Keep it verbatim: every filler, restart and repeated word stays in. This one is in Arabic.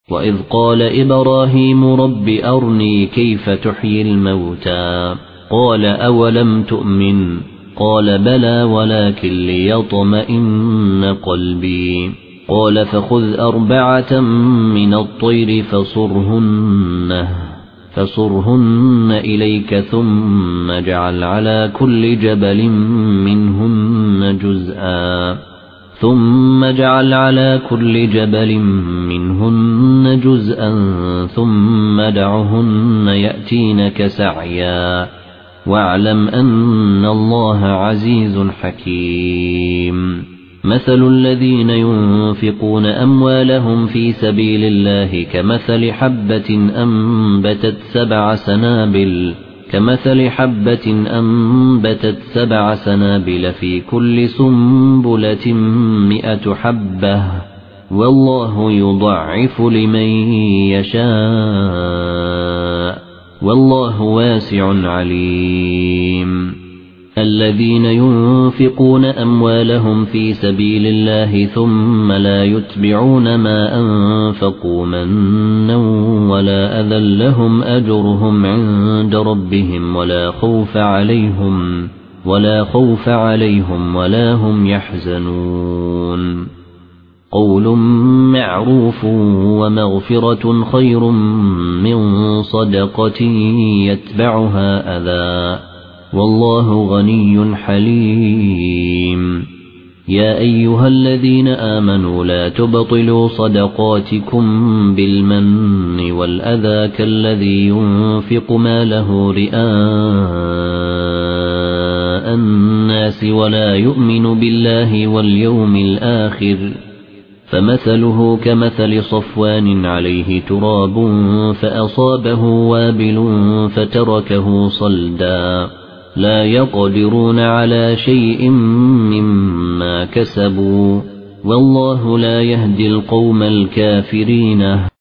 وإذ قال إبراهيم رب أرني كيف تحيي الموتى قال أولم تؤمن قال بلى ولكن ليطمئن قلبي قال فخذ أربعة من الطير فصرهن فصرهن إليك ثم اجعل على كل جبل منهن جزءا ثم اجعل على كل جبل منهن جزءا ثم دعهن يأتينك سعيا واعلم أن الله عزيز حكيم مثل الذين ينفقون أموالهم في سبيل الله كمثل حبة أنبتت سبع سنابل كمثل حبة أنبتت سبع سنابل في كل سنبلة مئة حبة والله يضعف لمن يشاء والله واسع عليم الذين ينفقون أموالهم في سبيل الله ثم لا يتبعون ما أنفقوا منا ولا أذى لهم أجرهم عند ربهم ولا خوف عليهم ولا خوف عليهم ولا هم يحزنون قول معروف ومغفرة خير من صدقة يتبعها أذى والله غني حليم يا أيها الذين آمنوا لا تبطلوا صدقاتكم بالمن والأذى كالذي ينفق ماله رئاء الناس ولا يؤمن بالله واليوم الآخر فمثله كمثل صفوان عليه تراب فأصابه وابل فتركه صلدا لا يقدرون على شيء مما كسبوا والله لا يهدي القوم الكافرين